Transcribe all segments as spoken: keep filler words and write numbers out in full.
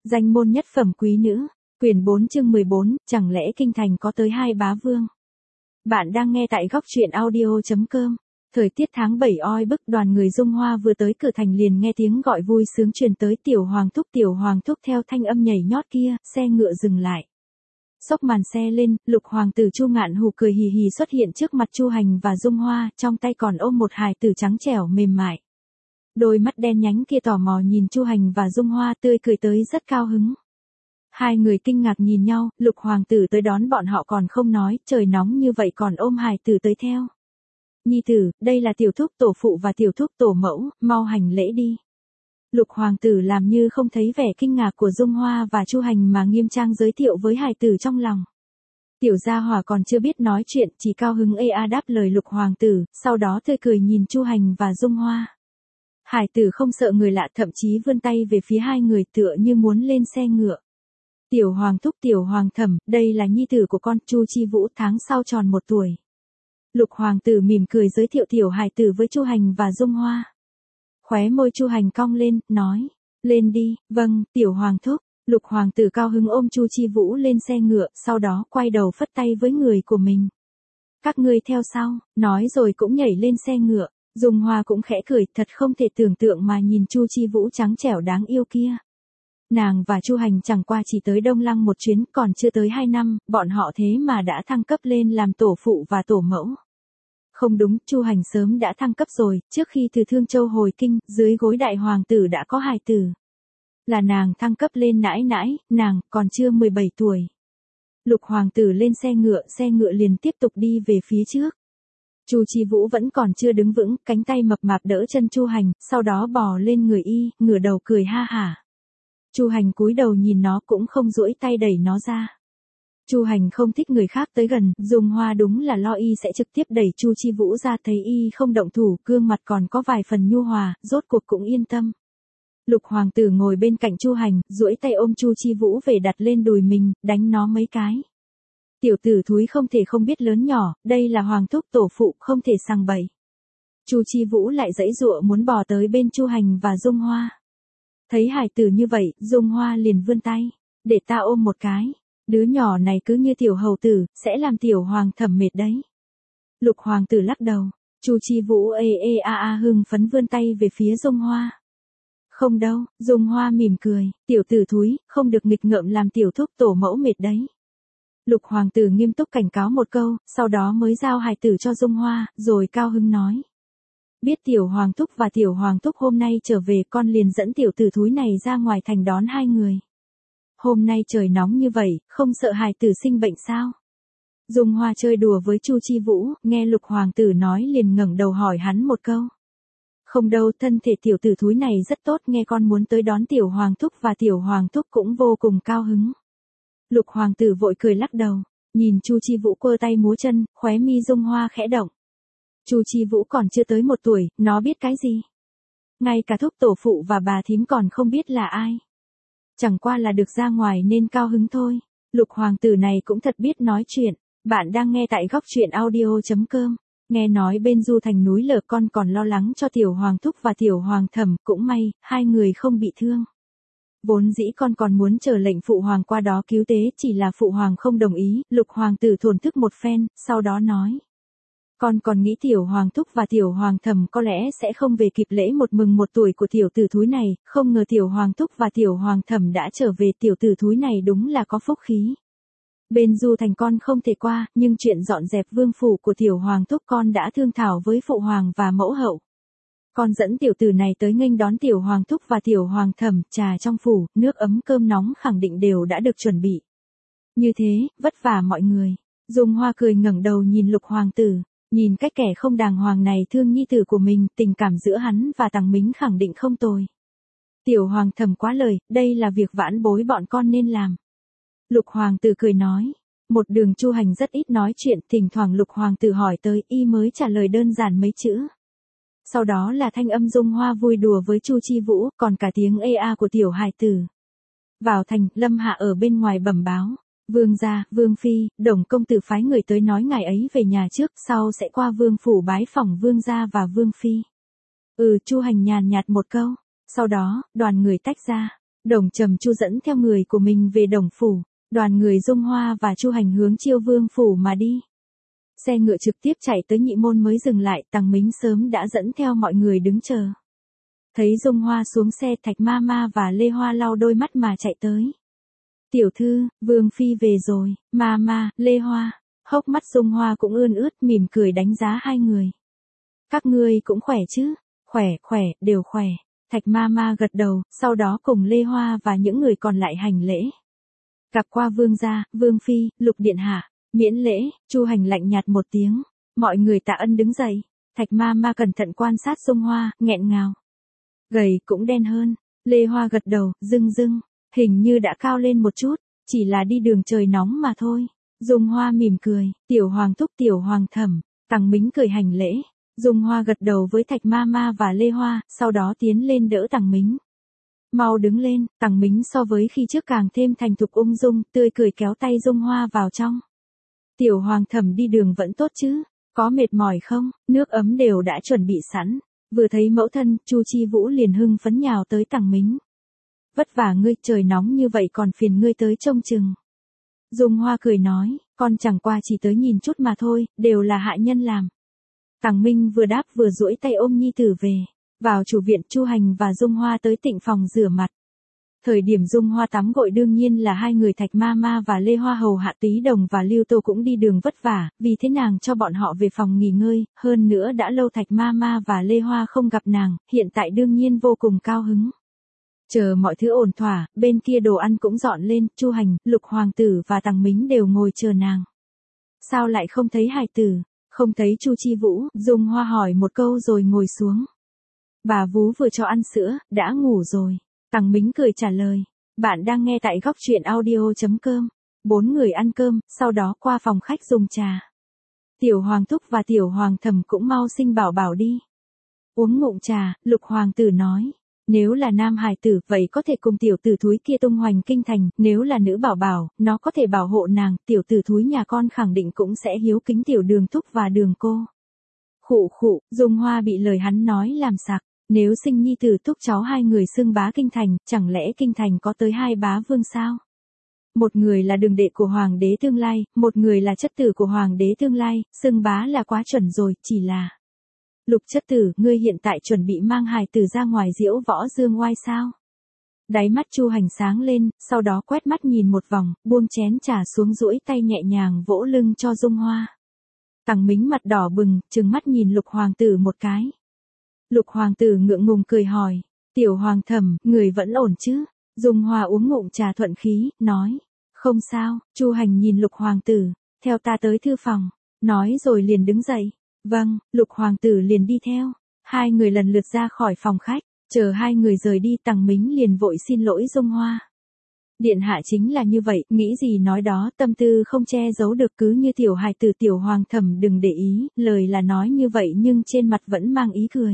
Danh môn nhất phẩm quý nữ, quyển bốn chương mười bốn, chẳng lẽ kinh thành có tới hai bá vương? Bạn đang nghe tại góc truyện audio chấm com. Thời tiết tháng bảy oi bức, đoàn người Dung Hoa vừa tới cửa thành liền nghe tiếng gọi vui sướng truyền tới. Tiểu hoàng thúc, tiểu hoàng thúc. Theo thanh âm nhảy nhót kia, xe ngựa dừng lại. Xốc màn xe lên, Lục hoàng tử Chu Ngạn Hù cười hì hì xuất hiện trước mặt Chu Hành và Dung Hoa, trong tay còn ôm một hài tử trắng trẻo mềm mại. Đôi mắt đen nhánh kia tò mò nhìn Chu Hành và Dung Hoa, tươi cười tới rất cao hứng. Hai người kinh ngạc nhìn nhau, Lục hoàng tử tới đón bọn họ còn không nói, trời nóng như vậy còn ôm hài tử tới theo. Nhi tử, đây là tiểu thúc tổ phụ và tiểu thúc tổ mẫu, mau hành lễ đi. Lục hoàng tử làm như không thấy vẻ kinh ngạc của Dung Hoa và Chu Hành mà nghiêm trang giới thiệu với hài tử trong lòng. Tiểu gia hỏa còn chưa biết nói chuyện, chỉ cao hứng ê a đáp lời Lục hoàng tử, sau đó tươi cười nhìn Chu Hành và Dung Hoa. Hải tử không sợ người lạ, thậm chí vươn tay về phía hai người tựa như muốn lên xe ngựa. Tiểu hoàng thúc, tiểu hoàng thẩm, đây là nhi tử của con, Chu Chi Vũ, tháng sau tròn một tuổi. Lục hoàng tử mỉm cười giới thiệu tiểu hải tử với Chu Hành và Dung Hoa. Khóe môi Chu Hành cong lên, nói, lên đi. Vâng, tiểu hoàng thúc. Lục hoàng tử cao hứng ôm Chu Chi Vũ lên xe ngựa, sau đó quay đầu phất tay với người của mình. Các ngươi theo sau, nói rồi cũng nhảy lên xe ngựa. Dung Hoa cũng khẽ cười, thật không thể tưởng tượng mà nhìn Chu Chi Vũ trắng trẻo đáng yêu kia. Nàng và Chu Hành chẳng qua chỉ tới Đông Lăng một chuyến, còn chưa tới hai năm, bọn họ thế mà đã thăng cấp lên làm tổ phụ và tổ mẫu. Không đúng, Chu Hành sớm đã thăng cấp rồi, trước khi từ Thương Châu hồi kinh, dưới gối đại hoàng tử đã có hài tử. Là nàng thăng cấp lên nãi nãi, nàng còn chưa mười bảy tuổi. Lục hoàng tử lên xe ngựa, xe ngựa liền tiếp tục đi về phía trước. Chu Chi Vũ vẫn còn chưa đứng vững, cánh tay mập mạp đỡ chân Chu Hành, sau đó bò lên người y, ngửa đầu cười ha hả. Chu Hành cúi đầu nhìn nó cũng không duỗi tay đẩy nó ra. Chu Hành không thích người khác tới gần, Dung Hoa đúng là lo y sẽ trực tiếp đẩy Chu Chi Vũ ra, thấy y không động thủ, gương mặt còn có vài phần nhu hòa, rốt cuộc cũng yên tâm. Lục hoàng tử ngồi bên cạnh Chu Hành, duỗi tay ôm Chu Chi Vũ về đặt lên đùi mình, đánh nó mấy cái. Tiểu tử thúi không thể không biết lớn nhỏ, đây là hoàng thúc tổ phụ, không thể sằng bậy. Chu Chi Vũ lại giãy giụa muốn bò tới bên Chu Hành và Dung Hoa. Thấy hải tử như vậy, Dung Hoa liền vươn tay, để ta ôm một cái. Đứa nhỏ này cứ như tiểu hầu tử, sẽ làm tiểu hoàng thẩm mệt đấy. Lục hoàng tử lắc đầu, Chu Chi Vũ ê ê a a hưng phấn vươn tay về phía Dung Hoa. Không đâu, Dung Hoa mỉm cười, tiểu tử thúi, không được nghịch ngợm làm tiểu thúc tổ mẫu mệt đấy. Lục hoàng tử nghiêm túc cảnh cáo một câu, sau đó mới giao hài tử cho Dung Hoa, rồi cao hứng nói. Biết tiểu hoàng thúc và tiểu hoàng thúc hôm nay trở về, con liền dẫn tiểu tử thúi này ra ngoài thành đón hai người. Hôm nay trời nóng như vậy, không sợ hài tử sinh bệnh sao? Dung Hoa chơi đùa với Chu Chi Vũ, nghe Lục hoàng tử nói liền ngẩng đầu hỏi hắn một câu. Không đâu, thân thể tiểu tử thúi này rất tốt, nghe con muốn tới đón tiểu hoàng thúc và tiểu hoàng thúc cũng vô cùng cao hứng. Lục hoàng tử vội cười lắc đầu, nhìn Chu Chi Vũ quơ tay múa chân, khóe mi Dung Hoa khẽ động. Chu Chi Vũ còn chưa tới một tuổi, nó biết cái gì? Ngay cả thúc tổ phụ và bà thím còn không biết là ai. Chẳng qua là được ra ngoài nên cao hứng thôi. Lục hoàng tử này cũng thật biết nói chuyện. Bạn đang nghe tại góc truyện audio chấm com. Nghe nói bên du thành núi lở con còn lo lắng cho tiểu hoàng thúc và tiểu hoàng thẩm, cũng may, hai người không bị thương. Vốn dĩ con còn muốn chờ lệnh phụ hoàng qua đó cứu tế, chỉ là phụ hoàng không đồng ý. Lục hoàng tử thổn thức một phen, sau đó nói. Con còn nghĩ tiểu hoàng thúc và tiểu hoàng thẩm có lẽ sẽ không về kịp lễ một mừng một tuổi của tiểu tử thúi này, không ngờ tiểu hoàng thúc và tiểu hoàng thẩm đã trở về, tiểu tử thúi này đúng là có phúc khí. Bên du thành con không thể qua, nhưng chuyện dọn dẹp vương phủ của tiểu hoàng thúc con đã thương thảo với phụ hoàng và mẫu hậu. Con dẫn tiểu tử này tới nghênh đón tiểu hoàng thúc và tiểu hoàng thẩm, trà trong phủ, nước ấm cơm nóng khẳng định đều đã được chuẩn bị. Như thế, vất vả mọi người. Dung Hoa cười ngẩng đầu nhìn Lục hoàng tử. Nhìn cách kẻ không đàng hoàng này thương nhi tử của mình, tình cảm giữa hắn và Tằng Mính khẳng định không tồi. Tiểu hoàng thẩm quá lời, đây là việc vãn bối bọn con nên làm. Lục hoàng tử cười nói. Một đường Chu Hành rất ít nói chuyện, thỉnh thoảng Lục hoàng tử hỏi tới, y mới trả lời đơn giản mấy chữ. Sau đó là thanh âm Dung Hoa vui đùa với Chu Chi Vũ, còn cả tiếng ê a của tiểu hài tử. Vào thành, Lâm Hạ ở bên ngoài bẩm báo. Vương gia, Vương phi, Đồng công tử phái người tới nói ngài ấy về nhà trước, sau sẽ qua vương phủ bái phỏng vương gia và vương phi. Ừ, Chu Hành nhàn nhạt một câu. Sau đó, đoàn người tách ra. Đồng Trầm Chu dẫn theo người của mình về Đồng phủ, đoàn người Dung Hoa và Chu Hành hướng Chiêu Vương phủ mà đi. Xe ngựa trực tiếp chạy tới Nhị Môn mới dừng lại, Tằng Mính sớm đã dẫn theo mọi người đứng chờ. Thấy Dung Hoa xuống xe, Thạch Ma Ma và Lê Hoa lau đôi mắt mà chạy tới. Tiểu thư, Vương phi về rồi. Ma Ma, Lê Hoa. Hốc mắt Dung Hoa cũng ươn ướt, mỉm cười đánh giá hai người. Các ngươi cũng khỏe chứ? Khỏe, khỏe, đều khỏe. Thạch Ma Ma gật đầu, sau đó cùng Lê Hoa và những người còn lại hành lễ. Gặp qua vương gia, Vương phi, Lục điện hạ. Miễn lễ. Chu Hành lạnh nhạt một tiếng. Mọi người tạ ân đứng dậy. Thạch Ma Ma cẩn thận quan sát Dung Hoa, nghẹn ngào. Gầy cũng đen hơn. Lê Hoa gật đầu, dưng dưng. Hình như đã cao lên một chút. Chỉ là đi đường trời nóng mà thôi. Dung Hoa mỉm cười. Tiểu Hoàng thúc, Tiểu Hoàng thẩm. Tằng Mính cười hành lễ. Dung Hoa gật đầu với Thạch Ma Ma và Lê Hoa, sau đó tiến lên đỡ Tằng Mính. Mau đứng lên. Tằng Mính so với khi trước càng thêm thành thục ung dung, tươi cười kéo tay Dung Hoa vào trong. Tiểu Hoàng thẩm đi đường vẫn tốt chứ? Có mệt mỏi không? Nước ấm đều đã chuẩn bị sẵn. Vừa thấy mẫu thân, Chu Chi Vũ liền hưng phấn nhào tới Tằng Mính. Vất vả ngươi, trời nóng như vậy còn phiền ngươi tới trông chừng. Dung Hoa cười nói, con chẳng qua chỉ tới nhìn chút mà thôi, đều là hạ nhân làm. Tằng Minh vừa đáp vừa duỗi tay ôm nhi tử về. Vào chủ viện, Chu Hành và Dung Hoa tới tịnh phòng rửa mặt. Thời điểm Dung Hoa tắm gội đương nhiên là hai người Thạch Ma Ma và Lê Hoa hầu hạ Túy Đồng và Lưu Tô cũng đi đường vất vả, vì thế nàng cho bọn họ về phòng nghỉ ngơi, hơn nữa đã lâu Thạch Ma Ma và Lê Hoa không gặp nàng, hiện tại đương nhiên vô cùng cao hứng. Chờ mọi thứ ổn thỏa, bên kia đồ ăn cũng dọn lên, Chu Hành, Lục hoàng tử và Tằng Mính đều ngồi chờ nàng. Sao lại không thấy hài tử? Không thấy Chu Chi Vũ? Dung Hoa hỏi một câu rồi ngồi xuống. Bà vú vừa cho ăn sữa, đã ngủ rồi. Tằng Mính cười trả lời. Bạn đang nghe tại góc truyện audio chấm com. Bốn người ăn cơm, sau đó qua phòng khách dùng trà. Tiểu Hoàng thúc và Tiểu Hoàng thẩm cũng mau sinh bảo bảo đi. Uống ngụm trà, Lục hoàng tử nói. Nếu là nam hài tử, vậy có thể cùng tiểu tử thúi kia tung hoành kinh thành, nếu là nữ bảo bảo, nó có thể bảo hộ nàng, tiểu tử thúi nhà con khẳng định cũng sẽ hiếu kính tiểu Đường thúc và Đường cô. Khụ khụ, Dung Hoa bị lời hắn nói làm sặc, nếu sinh nhi tử thúc cháu hai người xưng bá kinh thành, chẳng lẽ kinh thành có tới hai bá vương sao? Một người là đường đệ của hoàng đế tương lai, một người là chất tử của hoàng đế tương lai, xưng bá là quá chuẩn rồi, chỉ là... Lục chất tử, ngươi hiện tại chuẩn bị mang hài tử ra ngoài diễu võ dương oai sao? Đáy mắt Chu Hành sáng lên, sau đó quét mắt nhìn một vòng, buông chén trà xuống duỗi tay nhẹ nhàng vỗ lưng cho Dung Hoa. Tằng Mính mặt đỏ bừng, trừng mắt nhìn Lục hoàng tử một cái. Lục hoàng tử ngượng ngùng cười hỏi, Tiểu Hoàng thẩm, người vẫn ổn chứ? Dung Hoa uống ngụm trà thuận khí, nói, không sao. Chu Hành nhìn Lục hoàng tử, theo ta tới thư phòng, nói rồi liền đứng dậy. Vâng, Lục hoàng tử liền đi theo. Hai người lần lượt ra khỏi phòng khách, chờ hai người rời đi, Tằng Mính liền vội xin lỗi Dung Hoa. Điện hạ chính là như vậy, nghĩ gì nói đó, tâm tư không che giấu được, cứ như tiểu hài tử. Tiểu Hoàng thẩm đừng để ý, lời là nói như vậy nhưng trên mặt vẫn mang ý cười.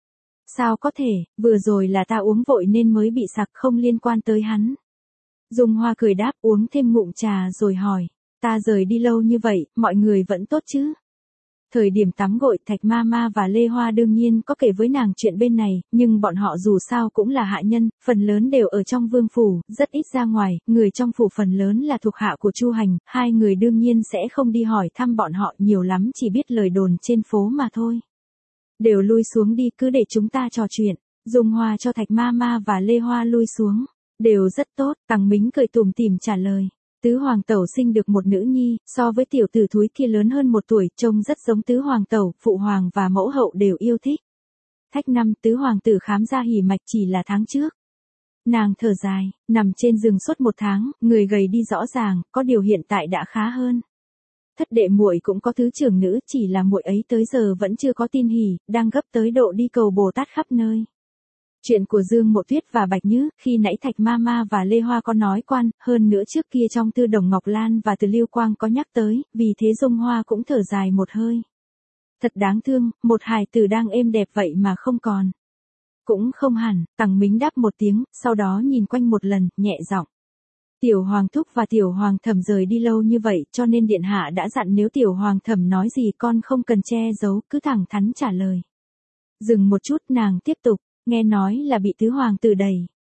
Sao có thể, vừa rồi là ta uống vội nên mới bị sặc, không liên quan tới hắn. Dung Hoa cười đáp, uống thêm ngụm trà rồi hỏi, ta rời đi lâu như vậy, mọi người vẫn tốt chứ? Thời điểm tắm gội, Thạch Ma Ma và Lê Hoa đương nhiên có kể với nàng chuyện bên này, nhưng bọn họ dù sao cũng là hạ nhân, phần lớn đều ở trong vương phủ, rất ít ra ngoài, người trong phủ phần lớn là thuộc hạ của Chu Hành, hai người đương nhiên sẽ không đi hỏi thăm bọn họ, nhiều lắm chỉ biết lời đồn trên phố mà thôi. Đều lui xuống đi, cứ để chúng ta trò chuyện. Dung Hoa cho Thạch Ma Ma và Lê Hoa lui xuống. Đều rất tốt, Tằng Mính cười tủm tỉm trả lời. Tứ hoàng tẩu sinh được một nữ nhi, so với tiểu tử thúi kia lớn hơn một tuổi, trông rất giống tứ hoàng tẩu, phụ hoàng và mẫu hậu đều yêu thích. Thách năm, tứ hoàng tử khám ra hỉ mạch chỉ là tháng trước. Nàng thở dài, nằm trên giường suốt một tháng, người gầy đi rõ ràng, có điều hiện tại đã khá hơn. Thất đệ muội cũng có thứ trưởng nữ, chỉ là muội ấy tới giờ vẫn chưa có tin hỉ, đang gấp tới độ đi cầu Bồ Tát khắp nơi. Chuyện của Dương Mộ Tuyết và Bạch Nhứ, khi nãy Thạch Ma Ma và Lê Hoa có nói quan, hơn nữa trước kia trong thư Đồng Ngọc Lan và Từ Lưu Quang có nhắc tới, vì thế Dung Hoa cũng thở dài một hơi. Thật đáng thương, một hài tử đang êm đẹp vậy mà không còn. Cũng không hẳn, Tằng Mính đáp một tiếng, sau đó nhìn quanh một lần, nhẹ giọng. Tiểu Hoàng thúc và Tiểu Hoàng thẩm rời đi lâu như vậy, cho nên điện hạ đã dặn nếu Tiểu Hoàng thẩm nói gì con không cần che giấu, cứ thẳng thắn trả lời. Dừng một chút, nàng tiếp tục, nghe nói là bị tứ hoàng tử đẩy.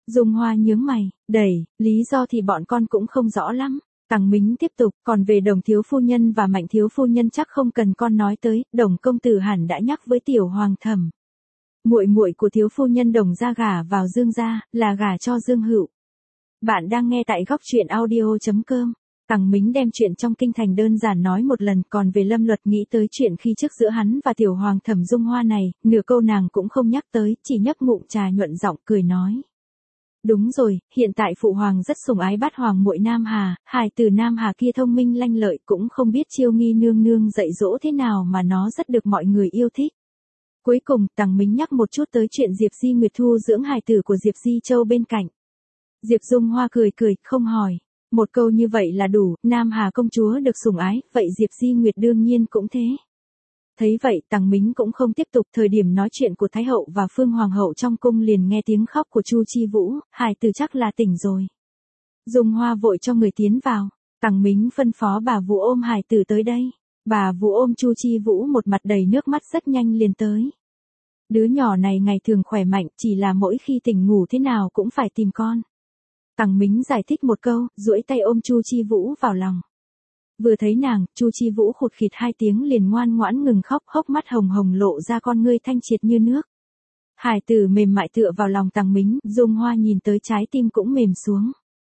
Dung Hoa nhướng mày, đẩy, lý do thì bọn con cũng không rõ lắm. Tằng Mính tiếp tục, còn về Đồng thiếu phu nhân và Mạnh thiếu phu nhân chắc không cần con nói tới, Đồng công tử hẳn đã nhắc với tiểu hoàng thẩm. Muội muội của thiếu phu nhân Đồng gia gả vào Dương gia, là gả cho Dương Hựu. Bạn đang nghe tại góc truyện audio chấm com. Tằng Mính đem chuyện trong kinh thành đơn giản nói một lần, còn về Lâm Luật nghĩ tới chuyện khi trước giữa hắn và tiểu hoàng thẩm Dung Hoa này, nửa câu nàng cũng không nhắc tới, chỉ nhấp ngụm trà nhuận giọng cười nói. Đúng rồi, hiện tại phụ hoàng rất sủng ái bát hoàng muội Nam Hà, hài tử Nam Hà kia thông minh lanh lợi, cũng không biết Chiêu Nghi nương nương dạy dỗ thế nào mà nó rất được mọi người yêu thích. Cuối cùng, Tằng Mính nhắc một chút tới chuyện Diệp Di Nguyệt thu dưỡng hài tử của Diệp Di Châu bên cạnh. Diệp Dung Hoa cười cười, không hỏi. Một câu như vậy là đủ, Nam Hà công chúa được sủng ái, vậy Diệp Di Nguyệt đương nhiên cũng thế. Thấy vậy, Tằng Mính cũng không tiếp tục, thời điểm nói chuyện của Thái hậu và Phương Hoàng hậu trong cung liền nghe tiếng khóc của Chu Chi Vũ, hài tử chắc là tỉnh rồi. Dung Hoa vội cho người tiến vào, Tằng Mính phân phó bà Vũ ôm hài tử tới đây. Bà Vũ ôm Chu Chi Vũ một mặt đầy nước mắt rất nhanh liền tới. Đứa nhỏ này ngày thường khỏe mạnh, chỉ là mỗi khi tỉnh ngủ thế nào cũng phải tìm con. Tằng Mính giải thích một câu, duỗi tay ôm Chu Chi Vũ vào lòng. Vừa thấy nàng, Chu Chi Vũ khụt khịt hai tiếng liền ngoan ngoãn ngừng khóc, hốc mắt hồng hồng lộ ra con ngươi thanh triệt như nước. Hải tử mềm mại tựa vào lòng Tằng Mính, Dung Hoa nhìn tới trái tim cũng mềm xuống.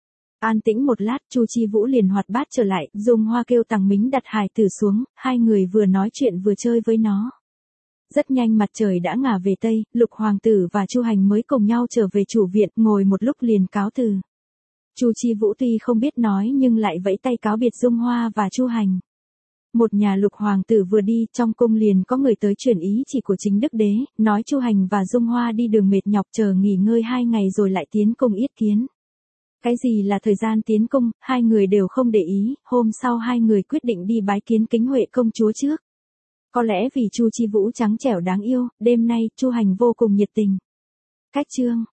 An tĩnh một lát, Chu Chi Vũ liền hoạt bát trở lại, Dung Hoa kêu Tằng Mính đặt hài tử xuống, hai người vừa nói chuyện vừa chơi với nó. Rất nhanh mặt trời đã ngả về Tây, Lục Hoàng tử và Chu Hành mới cùng nhau trở về chủ viện, ngồi một lúc liền cáo từ. Chu Chi Vũ tuy không biết nói nhưng lại vẫy tay cáo biệt Dung Hoa và Chu Hành. Một nhà Lục Hoàng tử vừa đi, trong cung liền có người tới truyền ý chỉ của chính Đức Đế, nói Chu Hành và Dung Hoa đi đường mệt nhọc chờ nghỉ ngơi hai ngày rồi lại tiến cung yết kiến. Cái gì là thời gian tiến cung, hai người đều không để ý, hôm sau hai người quyết định đi bái kiến Kính Huệ công chúa trước. Có lẽ vì Chu Chi Vũ trắng trẻo đáng yêu, đêm nay Chu Hành vô cùng nhiệt tình. Cách chương